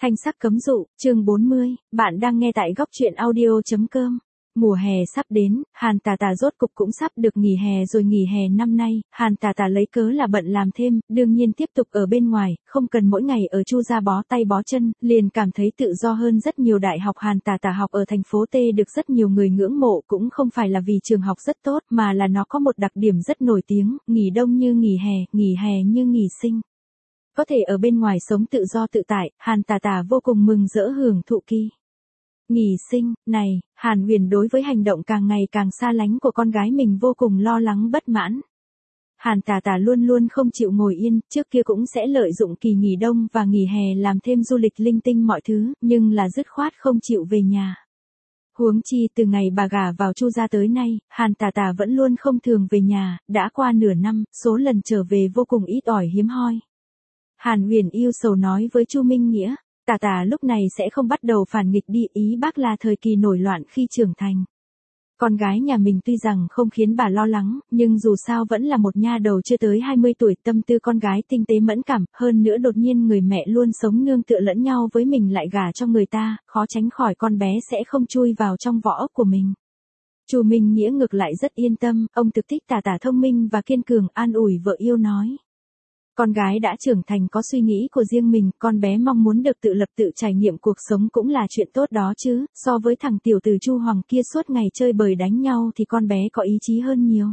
Thanh sắc cấm dụ, chương 40, bạn đang nghe tại góc truyện audio.com. Mùa hè sắp đến, Hàn Tà Tà rốt cục cũng sắp được nghỉ hè rồi. Nghỉ hè năm nay, Hàn Tà Tà lấy cớ là bận làm thêm, đương nhiên tiếp tục ở bên ngoài, không cần mỗi ngày ở Chu gia bó tay bó chân, liền cảm thấy tự do hơn rất nhiều. Đại học Hàn Tà Tà học ở thành phố T được rất nhiều người ngưỡng mộ, cũng không phải là vì trường học rất tốt mà là nó có một đặc điểm rất nổi tiếng, nghỉ đông như nghỉ hè như nghỉ sinh. Có thể ở bên ngoài sống tự do tự tại, Hàn Tà Tà vô cùng mừng rỡ hưởng thụ kỳ nghỉ sinh này. Hàn Huyền đối với hành động càng ngày càng xa lánh của con gái mình vô cùng lo lắng bất mãn. Hàn Tà Tà luôn luôn không chịu ngồi yên, trước kia cũng sẽ lợi dụng kỳ nghỉ đông và nghỉ hè làm thêm du lịch linh tinh mọi thứ, nhưng là dứt khoát không chịu về nhà. Huống chi từ ngày bà gả vào Chu gia tới nay, Hàn Tà Tà vẫn luôn không thường về nhà, đã qua nửa năm, số lần trở về vô cùng ít ỏi hiếm hoi. Hàn Huyền yêu sầu nói với Chu Minh Nghĩa, Tà Tà lúc này sẽ không bắt đầu phản nghịch đi, ý bác là thời kỳ nổi loạn khi trưởng thành. Con gái nhà mình tuy rằng không khiến bà lo lắng, nhưng dù sao vẫn là một nha đầu chưa tới 20 tuổi, tâm tư con gái tinh tế mẫn cảm, hơn nữa đột nhiên người mẹ luôn sống nương tựa lẫn nhau với mình lại gả cho người ta, khó tránh khỏi con bé sẽ không chui vào trong vỏ ốc của mình. Chu Minh Nghĩa ngược lại rất yên tâm, ông thực thích Tà Tà thông minh và kiên cường, an ủi vợ yêu nói. Con gái đã trưởng thành có suy nghĩ của riêng mình, con bé mong muốn được tự lập tự trải nghiệm cuộc sống cũng là chuyện tốt đó chứ, so với thằng tiểu tử Chu Hoàng kia suốt ngày chơi bời đánh nhau thì con bé có ý chí hơn nhiều.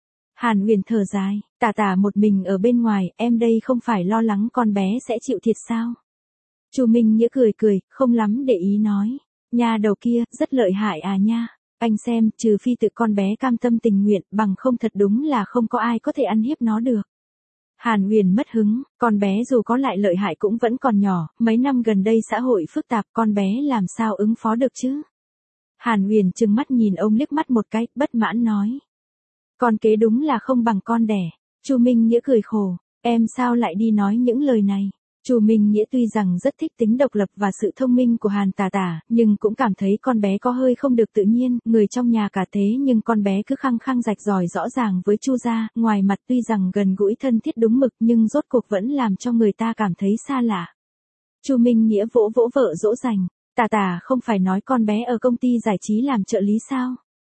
Hàn Huyền thở dài, Tà Tà một mình ở bên ngoài, em đây không phải lo lắng con bé sẽ chịu thiệt sao? Chu Minh Nghĩa cười, không lắm để ý nói, nha đầu kia, rất lợi hại à nha. Anh xem, trừ phi tự con bé cam tâm tình nguyện, bằng không thật đúng là không có ai có thể ăn hiếp nó được. Hàn Huyền mất hứng, con bé dù có lại lợi hại cũng vẫn còn nhỏ, mấy năm gần đây xã hội phức tạp, con bé làm sao ứng phó được chứ? Hàn Huyền trừng mắt nhìn ông liếc mắt một cái, bất mãn nói. Con kế đúng là không bằng con đẻ. Chu Minh Nghĩa cười khổ, em sao lại đi nói những lời này? Chu Minh Nghĩa tuy rằng rất thích tính độc lập và sự thông minh của Hàn Tà Tà, nhưng cũng cảm thấy con bé có hơi không được tự nhiên, người trong nhà cả thế nhưng con bé cứ khăng khăng rạch ròi rõ ràng với Chu gia, ngoài mặt tuy rằng gần gũi thân thiết đúng mực nhưng rốt cuộc vẫn làm cho người ta cảm thấy xa lạ. Chu Minh Nghĩa vỗ vỗ vợ dỗ dành, Tà Tà không phải nói con bé ở công ty giải trí làm trợ lý sao?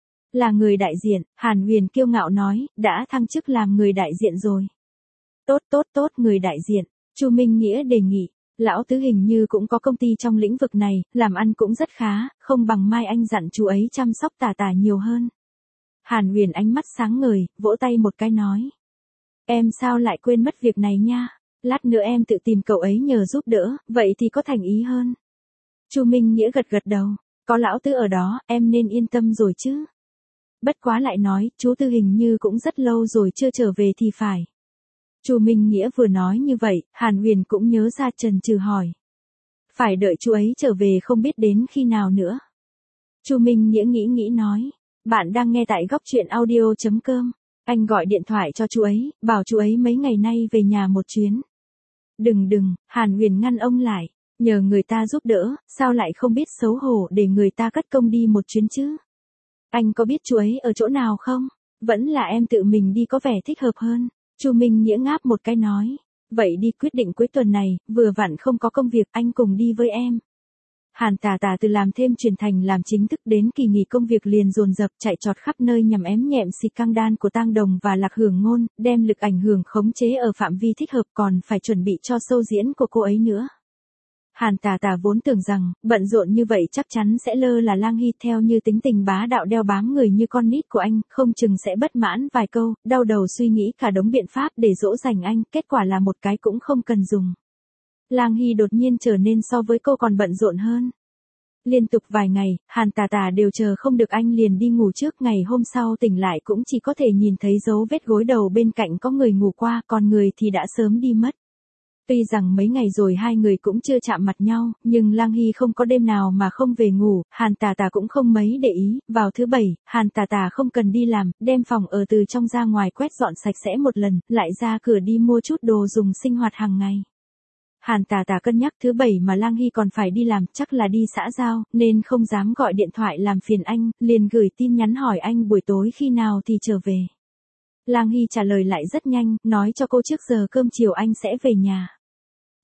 Là người đại diện, Hàn Huyền kiêu ngạo nói, đã thăng chức làm người đại diện rồi. Tốt, người đại diện. Chu Minh Nghĩa đề nghị, lão tứ hình như cũng có công ty trong lĩnh vực này, làm ăn cũng rất khá, không bằng mai anh dặn chú ấy chăm sóc Tà Tà nhiều hơn. Hàn Huyền ánh mắt sáng ngời, vỗ tay một cái nói. Em sao lại quên mất việc này nha, lát nữa em tự tìm cậu ấy nhờ giúp đỡ, vậy thì có thành ý hơn. Chu Minh Nghĩa gật đầu, có lão tứ ở đó, em nên yên tâm rồi chứ. Bất quá lại nói, chú Tư hình như cũng rất lâu rồi chưa trở về thì phải. Chu Minh Nghĩa vừa nói như vậy, Hàn Huyền cũng nhớ ra chần chừ hỏi. Phải đợi chú ấy trở về không biết đến khi nào nữa. Chu Minh Nghĩa nghĩ nói. Bạn đang nghe tại góc truyện audio.com. Anh gọi điện thoại cho chú ấy, bảo chú ấy mấy ngày nay về nhà một chuyến. Đừng, Hàn Huyền ngăn ông lại. Nhờ người ta giúp đỡ, sao lại không biết xấu hổ để người ta cất công đi một chuyến chứ? Anh có biết chú ấy ở chỗ nào không? Vẫn là em tự mình đi có vẻ thích hợp hơn. Chu Minh Nghĩa ngáp một cái nói, vậy đi, quyết định cuối tuần này, vừa vặn không có công việc, anh cùng đi với em. Hàn Tà Tà từ làm thêm chuyển thành làm chính thức, đến kỳ nghỉ công việc liền dồn dập chạy trọt khắp nơi nhằm ém nhẹm xì căng đan của Tang Đồng và Lạc Hưởng Ngôn, đem lực ảnh hưởng khống chế ở phạm vi thích hợp, còn phải chuẩn bị cho show diễn của cô ấy nữa. Hàn Tà Tà vốn tưởng rằng, bận rộn như vậy chắc chắn sẽ lơ là Lang Hy, theo như tính tình bá đạo đeo bám người như con nít của anh, không chừng sẽ bất mãn vài câu, đau đầu suy nghĩ cả đống biện pháp để dỗ dành anh, kết quả là một cái cũng không cần dùng. Lang Hy đột nhiên trở nên so với cô còn bận rộn hơn. Liên tục vài ngày, Hàn Tà Tà đều chờ không được anh liền đi ngủ trước, ngày hôm sau tỉnh lại cũng chỉ có thể nhìn thấy dấu vết gối đầu bên cạnh có người ngủ qua, còn người thì đã sớm đi mất. Tuy rằng mấy ngày rồi hai người cũng chưa chạm mặt nhau, nhưng Lang Hy không có đêm nào mà không về ngủ, Hàn Tà Tà cũng không mấy để ý. Vào thứ bảy, Hàn Tà Tà không cần đi làm, đem phòng ở từ trong ra ngoài quét dọn sạch sẽ một lần, lại ra cửa đi mua chút đồ dùng sinh hoạt hàng ngày. Hàn Tà Tà cân nhắc thứ bảy mà Lang Hy còn phải đi làm, chắc là đi xã giao, nên không dám gọi điện thoại làm phiền anh, liền gửi tin nhắn hỏi anh buổi tối khi nào thì trở về. Lang Hy trả lời lại rất nhanh, nói cho cô trước giờ cơm chiều anh sẽ về nhà.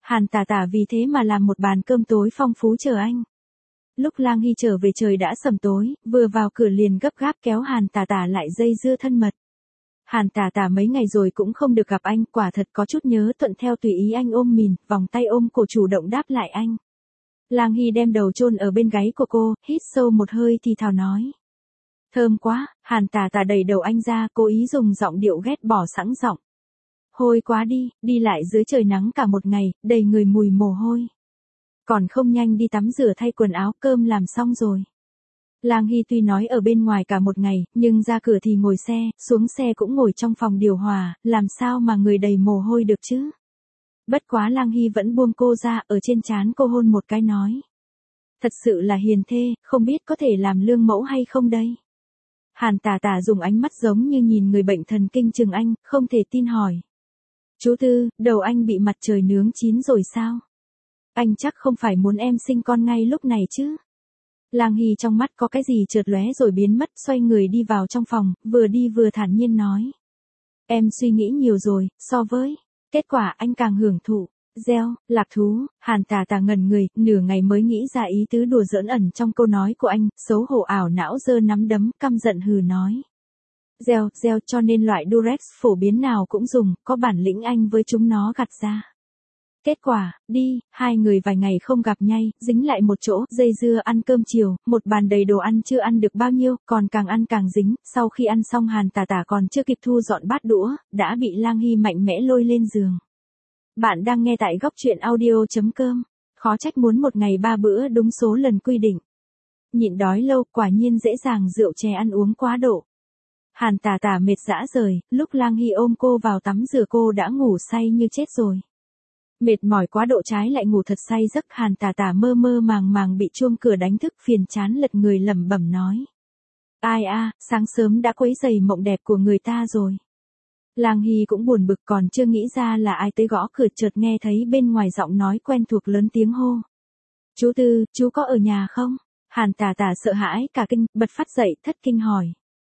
Hàn Tà Tà vì thế mà làm một bàn cơm tối phong phú chờ anh. Lúc Lang Hy trở về trời đã sầm tối, vừa vào cửa liền gấp gáp kéo Hàn Tà Tà lại dây dưa thân mật. Hàn Tà Tà mấy ngày rồi cũng không được gặp anh, quả thật có chút nhớ, thuận theo tùy ý anh ôm mìn, vòng tay ôm cổ chủ động đáp lại anh. Lang Hy đem đầu chôn ở bên gáy của cô, hít sâu một hơi thì thào nói. Thơm quá. Hàn Tà Tà đẩy đầu anh ra, cố ý dùng giọng điệu ghét bỏ sẵn giọng. Hôi quá đi, đi lại dưới trời nắng cả một ngày, đầy người mùi mồ hôi. Còn không nhanh đi tắm rửa thay quần áo, cơm làm xong rồi. Lang Hy tuy nói ở bên ngoài cả một ngày, nhưng ra cửa thì ngồi xe, xuống xe cũng ngồi trong phòng điều hòa, làm sao mà người đầy mồ hôi được chứ? Bất quá Lang Hy vẫn buông cô ra, ở trên trán cô hôn một cái nói. Thật sự là hiền thê, không biết có thể làm lương mẫu hay không đây? Hàn Tà Tà dùng ánh mắt giống như nhìn người bệnh thần kinh chừng anh, không thể tin hỏi. Chú Tư, đầu anh bị mặt trời nướng chín rồi sao? Anh chắc không phải muốn em sinh con ngay lúc này chứ? Lang Hy trong mắt có cái gì chợt lóe rồi biến mất, xoay người đi vào trong phòng, vừa đi vừa thản nhiên nói. Em suy nghĩ nhiều rồi, so với kết quả anh càng hưởng thụ. Gieo, lạc thú. Hàn Tà Tà ngẩn người, nửa ngày mới nghĩ ra ý tứ đùa giỡn ẩn trong câu nói của anh, xấu hổ ảo não giơ nắm đấm, căm giận hừ nói. Gieo, cho nên loại Durex phổ biến nào cũng dùng, có bản lĩnh anh với chúng nó gặt ra. Kết quả, đi, hai người vài ngày không gặp nhau, dính lại một chỗ, dây dưa ăn cơm chiều, một bàn đầy đồ ăn chưa ăn được bao nhiêu, còn càng ăn càng dính, sau khi ăn xong Hàn Tà Tà còn chưa kịp thu dọn bát đũa, đã bị Lang Hy mạnh mẽ lôi lên giường. Bạn đang nghe tại góc truyện audio.com, khó trách muốn một ngày 3 bữa đúng số lần quy định. Nhịn đói lâu, quả nhiên dễ dàng rượu chè ăn uống quá độ. Hàn Tà Tà mệt rã rời, lúc Lang Hy ôm cô vào tắm rửa cô đã ngủ say như chết rồi. Mệt mỏi quá độ trái lại ngủ thật say giấc, Hàn Tà Tà mơ mơ màng màng bị chuông cửa đánh thức, phiền chán lật người lẩm bẩm nói. Ai a, sáng sớm đã quấy rầy mộng đẹp của người ta rồi. Lang Hy cũng buồn bực, còn chưa nghĩ ra là ai tới gõ cửa, chợt nghe thấy bên ngoài giọng nói quen thuộc lớn tiếng hô. Chú Tư, chú có ở nhà không? Hàn Tà Tà sợ hãi cả kinh, bật phát dậy, thất kinh hỏi.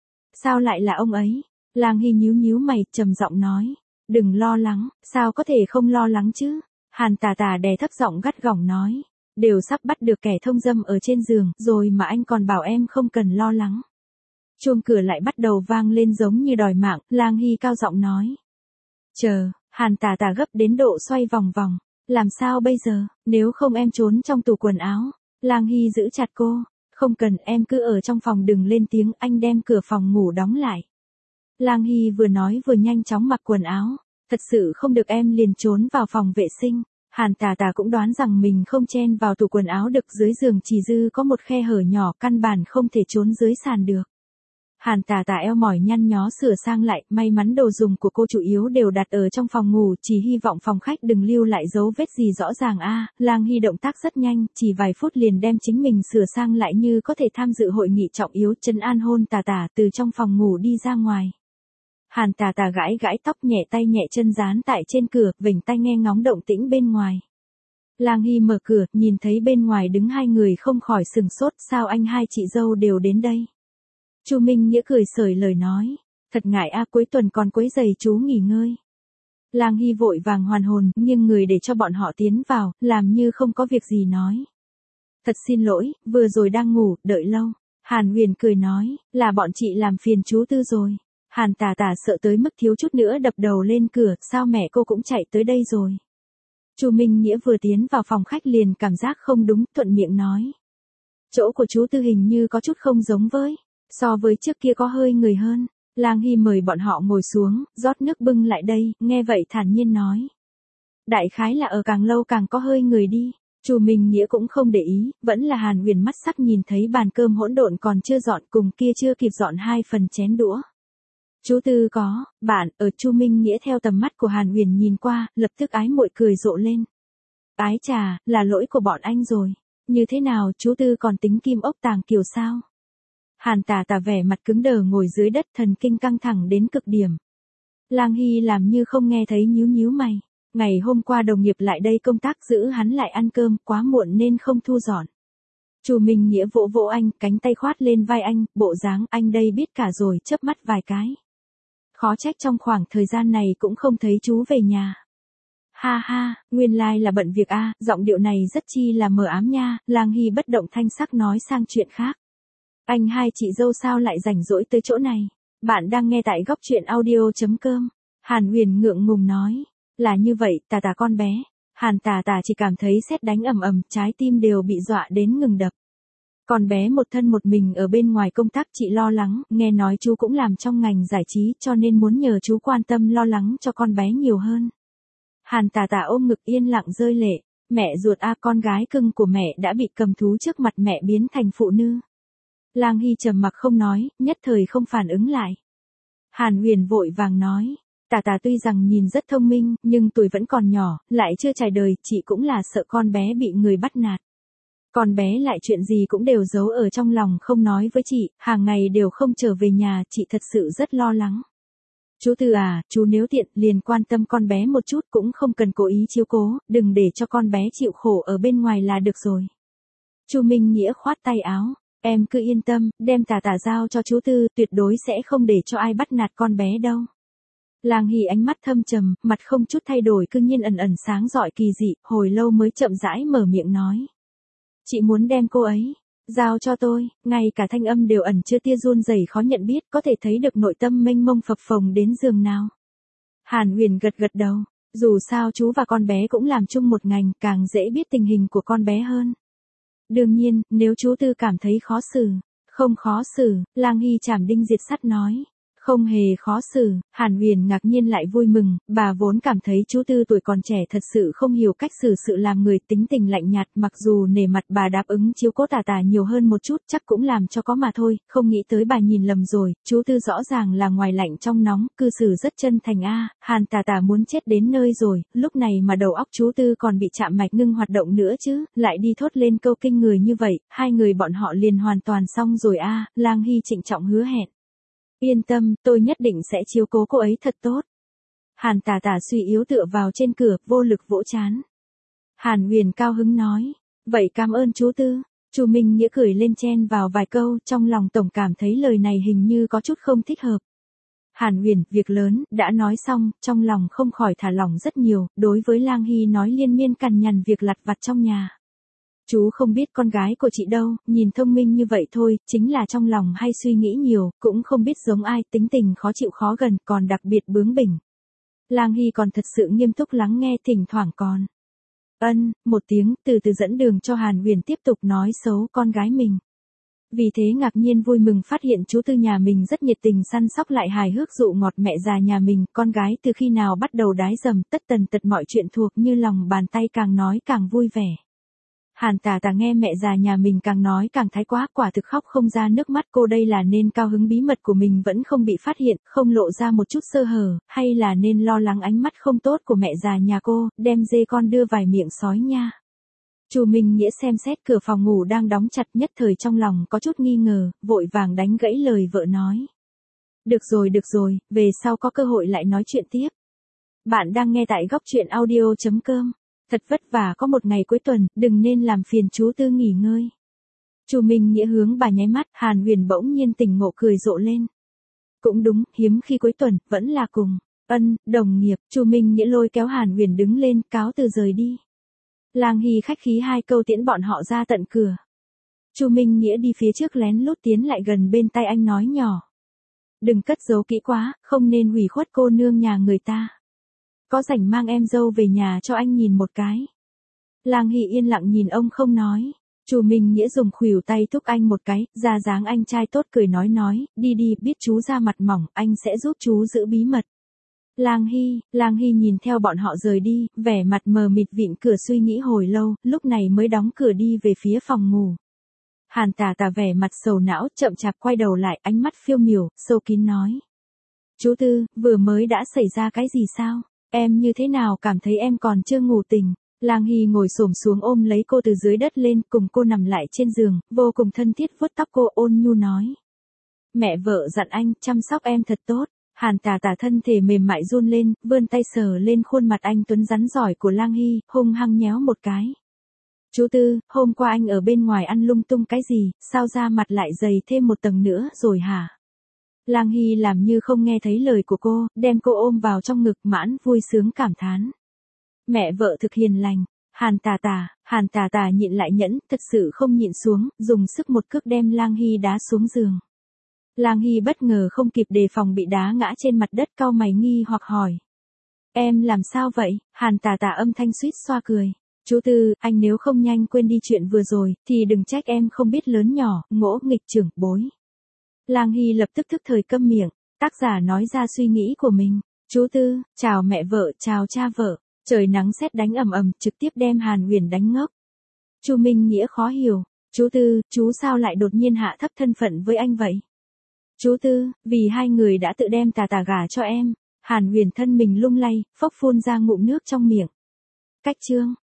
Sao lại là ông ấy? Lang Hy nhíu nhíu mày, trầm giọng nói. Đừng lo lắng, sao có thể không lo lắng chứ? Hàn Tà Tà đè thấp giọng gắt gỏng nói. Đều sắp bắt được kẻ thông dâm ở trên giường rồi mà anh còn bảo em không cần lo lắng. Chuông cửa lại bắt đầu vang lên giống như đòi mạng, Lang Hy cao giọng nói. Chờ, Hàn Tà Tà gấp đến độ xoay vòng vòng. Làm sao bây giờ, nếu không em trốn trong tủ quần áo. Lang Hy giữ chặt cô. Không cần, em cứ ở trong phòng đừng lên tiếng, anh đem cửa phòng ngủ đóng lại. Lang Hy vừa nói vừa nhanh chóng mặc quần áo. Thật sự không được em liền trốn vào phòng vệ sinh. Hàn Tà Tà cũng đoán rằng mình không chen vào tủ quần áo được, dưới giường chỉ dư có một khe hở nhỏ, căn bản không thể trốn dưới sàn được. Hàn Tà Tà eo mỏi nhăn nhó sửa sang lại, may mắn đồ dùng của cô chủ yếu đều đặt ở trong phòng ngủ, chỉ hy vọng phòng khách đừng lưu lại dấu vết gì rõ ràng a. Lang Hy động tác rất nhanh, chỉ vài phút liền đem chính mình sửa sang lại như có thể tham dự hội nghị trọng yếu, trấn an hôn Tà Tà từ trong phòng ngủ đi ra ngoài. Hàn Tà Tà gãi gãi tóc, nhẹ tay nhẹ chân dán tại trên cửa, vểnh tai nghe ngóng động tĩnh bên ngoài. Lang Hy mở cửa, nhìn thấy bên ngoài đứng hai người không khỏi sừng sốt, sao anh hai chị dâu đều đến đây? Chu Minh Nghĩa cười xởi lời nói, thật ngại a, cuối tuần còn quấy rầy chú nghỉ ngơi. Lang Hy vội vàng hoàn hồn, nhưng người để cho bọn họ tiến vào, làm như không có việc gì nói. Thật xin lỗi, vừa rồi đang ngủ, đợi lâu. Hàn Huyền cười nói, là bọn chị làm phiền chú Tư rồi. Hàn Tà Tà sợ tới mức thiếu chút nữa đập đầu lên cửa, sao mẹ cô cũng chạy tới đây rồi. Chu Minh Nghĩa vừa tiến vào phòng khách liền cảm giác không đúng, thuận miệng nói. Chỗ của chú Tư hình như có chút không giống với, so với trước kia có hơi người hơn. Lang Hy mời bọn họ ngồi xuống, rót nước bưng lại đây, nghe vậy thản nhiên nói. Đại khái là ở càng lâu càng có hơi người đi. Chu Minh Nghĩa cũng không để ý, vẫn là Hàn Huyền mắt sắc nhìn thấy bàn cơm hỗn độn còn chưa dọn, cùng kia chưa kịp dọn 2 phần chén đũa. Chú Tư có, bạn, ở Chu Minh Nghĩa theo tầm mắt của Hàn Huyền nhìn qua, lập tức ái muội cười rộ lên. Ái chà, là lỗi của bọn anh rồi. Như thế nào, chú Tư còn tính kim ốc tàng kiều sao? Hàn Tà Tà vẻ mặt cứng đờ ngồi dưới đất, thần kinh căng thẳng đến cực điểm. Lang Hy làm như không nghe thấy, nhíu nhíu mày. Ngày hôm qua đồng nghiệp lại đây công tác giữ hắn lại ăn cơm, quá muộn nên không thu dọn. Chu Minh Nghĩa vỗ vỗ anh, cánh tay khoát lên vai anh, bộ dáng anh đây biết cả rồi, chớp mắt vài cái. Khó trách trong khoảng thời gian này cũng không thấy chú về nhà. Ha ha, nguyên lai là bận việc a, giọng điệu này rất chi là mờ ám nha, Lang Hy bất động thanh sắc nói sang chuyện khác. Anh hai chị dâu sao lại rảnh rỗi tới chỗ này? Bạn đang nghe tại góc truyện audio.com. Hàn Huyền ngượng ngùng nói. Là như vậy, tà tà con bé. Hàn tà tà chỉ cảm thấy sét đánh ầm ầm, trái tim đều bị dọa đến ngừng đập. Con bé một thân một mình ở bên ngoài công tác, chị lo lắng, nghe nói chú cũng làm trong ngành giải trí cho nên muốn nhờ chú quan tâm lo lắng cho con bé nhiều hơn. Hàn tà tà ôm ngực yên lặng rơi lệ. Mẹ ruột a, con gái cưng của mẹ đã bị cầm thú trước mặt mẹ biến thành phụ nữ. Lang Hy trầm mặc không nói, nhất thời không phản ứng lại. Hàn Huyền vội vàng nói, tà tà tuy rằng nhìn rất thông minh, nhưng tuổi vẫn còn nhỏ, lại chưa trải đời, chị cũng là sợ con bé bị người bắt nạt. Con bé lại chuyện gì cũng đều giấu ở trong lòng không nói với chị, hàng ngày đều không trở về nhà, chị thật sự rất lo lắng. Chú Tư à, chú nếu tiện liền quan tâm con bé một chút, cũng không cần cố ý chiếu cố, đừng để cho con bé chịu khổ ở bên ngoài là được rồi. Chu Minh Nghĩa khoát tay áo. Em cứ yên tâm, đem tà tà giao cho chú Tư, tuyệt đối sẽ không để cho ai bắt nạt con bé đâu. Lang Hy ánh mắt thâm trầm, mặt không chút thay đổi, cư nhiên ẩn ẩn sáng rọi kỳ dị, hồi lâu mới chậm rãi mở miệng nói. Chị muốn đem cô ấy giao cho tôi, ngay cả thanh âm đều ẩn chứa tia run rẩy khó nhận biết, có thể thấy được nội tâm mênh mông phập phồng đến giường nào. Hàn Huyền gật gật đầu, dù sao chú và con bé cũng làm chung một ngành, càng dễ biết tình hình của con bé hơn. Đương nhiên, nếu chú Tư cảm thấy khó xử. Không khó xử, Lang Hy chảm đinh diệt sắt nói. Không hề khó xử, Hàn Huyền ngạc nhiên lại vui mừng, bà vốn cảm thấy chú Tư tuổi còn trẻ thật sự không hiểu cách xử sự làm người, tính tình lạnh nhạt, mặc dù nể mặt bà đáp ứng chiếu cố tà tà nhiều hơn một chút, chắc cũng làm cho có mà thôi, không nghĩ tới bà nhìn lầm rồi, chú Tư rõ ràng là ngoài lạnh trong nóng, cư xử rất chân thành a. Hàn tà tà muốn chết đến nơi rồi, lúc này mà đầu óc chú Tư còn bị chạm mạch ngưng hoạt động nữa chứ, lại đi thốt lên câu kinh người như vậy, hai người bọn họ liền hoàn toàn xong rồi a. Lang Hy trịnh trọng hứa hẹn. Yên tâm, tôi nhất định sẽ chiếu cố cô ấy thật tốt. Hàn tà tà suy yếu tựa vào trên cửa, vô lực vỗ trán. Hàn Huyền cao hứng nói, vậy cảm ơn chú Tư. Chu Minh Nghĩa cười lên chen vào vài câu, trong lòng tổng cảm thấy lời này hình như có chút không thích hợp. Hàn Huyền, việc lớn, đã nói xong, trong lòng không khỏi thả lỏng rất nhiều, đối với Lang Hy nói liên miên cằn nhằn việc lặt vặt trong nhà. Chú không biết con gái của chị đâu, nhìn thông minh như vậy thôi, chính là trong lòng hay suy nghĩ nhiều, cũng không biết giống ai, tính tình khó chịu khó gần, còn đặc biệt bướng bỉnh. Lang Hy còn thật sự nghiêm túc lắng nghe, thỉnh thoảng còn một tiếng, từ từ dẫn đường cho Hàn Huyền tiếp tục nói xấu con gái mình. Vì thế ngạc nhiên vui mừng phát hiện chú Tư nhà mình rất nhiệt tình săn sóc lại hài hước dụ ngọt mẹ già nhà mình, con gái từ khi nào bắt đầu đái dầm, tất tần tật mọi chuyện thuộc như lòng bàn tay, càng nói càng vui vẻ. Hàn tà tà nghe mẹ già nhà mình càng nói càng thái quá, quả thực khóc không ra nước mắt, cô đây là nên cao hứng bí mật của mình vẫn không bị phát hiện, không lộ ra một chút sơ hở, hay là nên lo lắng ánh mắt không tốt của mẹ già nhà cô, đem dê con đưa vài miệng sói nha. Chu Minh Nghĩa xem xét cửa phòng ngủ đang đóng chặt, nhất thời trong lòng có chút nghi ngờ, vội vàng đánh gãy lời vợ nói. Được rồi, về sau có cơ hội lại nói chuyện tiếp. Bạn đang nghe tại góc truyện audio.com. Thật vất vả có một ngày cuối tuần, đừng nên làm phiền chú Tư nghỉ ngơi. Chu Minh Nghĩa hướng bà nháy mắt, Hàn Huyền bỗng nhiên tỉnh ngộ cười rộ lên. Cũng đúng, hiếm khi cuối tuần, vẫn là cùng đồng nghiệp. Chu Minh Nghĩa lôi kéo Hàn Huyền đứng lên, cáo từ rời đi. Lang Hy khách khí hai câu tiễn bọn họ ra tận cửa. Chu Minh Nghĩa đi phía trước lén lút tiến lại gần bên tai anh nói nhỏ. Đừng cất giấu kỹ quá, không nên hủy khuất cô nương nhà người ta. Có rảnh mang em dâu về nhà cho anh nhìn một cái. Lang Hy yên lặng nhìn ông không nói. Chu Minh Nghĩa dùng khuỷu tay thúc anh một cái, ra dáng anh trai tốt cười nói, đi đi, biết chú ra mặt mỏng, anh sẽ giúp chú giữ bí mật. Lang Hy nhìn theo bọn họ rời đi, vẻ mặt mờ mịt vịn cửa suy nghĩ hồi lâu, lúc này mới đóng cửa đi về phía phòng ngủ. Hàn tà tà vẻ mặt sầu não, chậm chạp quay đầu lại, ánh mắt phiêu miểu, sâu kín nói. Chú Tư, vừa mới đã xảy ra cái gì sao? Em như thế nào cảm thấy em còn chưa ngủ tỉnh? Lang Hy ngồi xổm xuống ôm lấy cô từ dưới đất lên, cùng cô nằm lại trên giường, vô cùng thân thiết vuốt tóc cô, ôn nhu nói. Mẹ vợ dặn anh, chăm sóc em thật tốt. Hàn tà tà thân thể mềm mại run lên, vươn tay sờ lên khuôn mặt anh tuấn rắn giỏi của Lang Hy, hung hăng nhéo một cái. Chú Tư, hôm qua anh ở bên ngoài ăn lung tung cái gì, sao da mặt lại dày thêm một tầng nữa rồi hả? Lang Hy làm như không nghe thấy lời của cô, đem cô ôm vào trong ngực, mãn vui sướng cảm thán. Mẹ vợ thực hiền lành. Hàn tà tà nhịn lại nhẫn, thật sự không nhịn xuống, dùng sức một cước đem Lang Hy đá xuống giường. Lang Hy bất ngờ không kịp đề phòng bị đá ngã trên mặt đất, cau mày nghi hoặc hỏi. Em làm sao vậy? Hàn tà tà âm thanh suýt xoa cười. Chú Tư, anh nếu không nhanh quên đi chuyện vừa rồi, thì đừng trách em không biết lớn nhỏ, ngỗ nghịch trưởng bối. Lang Hy lập tức thức thời câm miệng, tác giả nói ra suy nghĩ của mình. Chú Tư, chào mẹ vợ, chào cha vợ. Trời nắng sét đánh ầm ầm, trực tiếp đem Hàn Huyền đánh ngốc. Chu Minh Nghĩa khó hiểu. Chú Tư, chú sao lại đột nhiên hạ thấp thân phận với anh vậy? Chú Tư, vì hai người đã tự đem tà tà gả cho em. Hàn Huyền thân mình lung lay, phốc phun ra ngụm nước trong miệng. Cách chương.